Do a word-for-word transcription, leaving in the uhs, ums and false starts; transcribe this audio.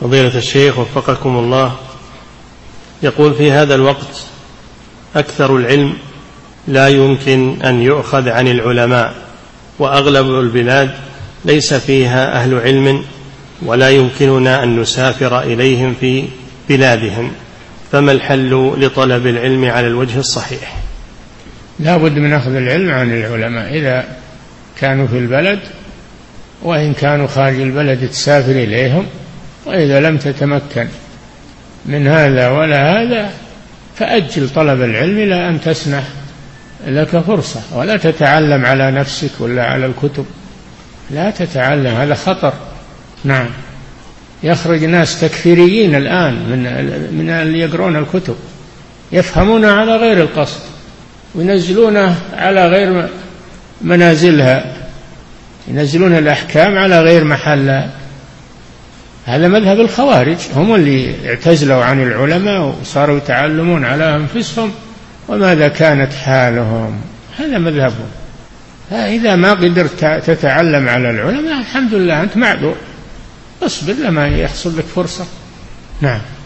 فضيلة الشيخ وفقكم الله، يقول في هذا الوقت أكثر العلم لا يمكن أن يؤخذ عن العلماء، وأغلب البلاد ليس فيها أهل علم ولا يمكننا أن نسافر إليهم في بلادهم، فما الحل لطلب العلم على الوجه الصحيح؟ لا بد من أخذ العلم عن العلماء إذا كانوا في البلد، وإن كانوا خارج البلد تسافر إليهم، وإذا لم تتمكن من هذا ولا هذا فأجل طلب العلم إلى أن تسنح لك فرصة، ولا تتعلم على نفسك ولا على الكتب، لا تتعلم، هذا خطر. نعم، يخرج ناس تكفيريين الآن من من اللي يقرون الكتب، يفهمون على غير القصد وينزلونه على غير منازلها، ينزلون الأحكام على غير محلها. هذا مذهب الخوارج، هم اللي اعتزلوا عن العلماء وصاروا يتعلمون على أنفسهم وماذا كانت حالهم، هذا مذهبهم. فإذا ما قدرت تتعلم على العلماء الحمد لله أنت معذور، اصبر لما يحصل لك فرصة. نعم.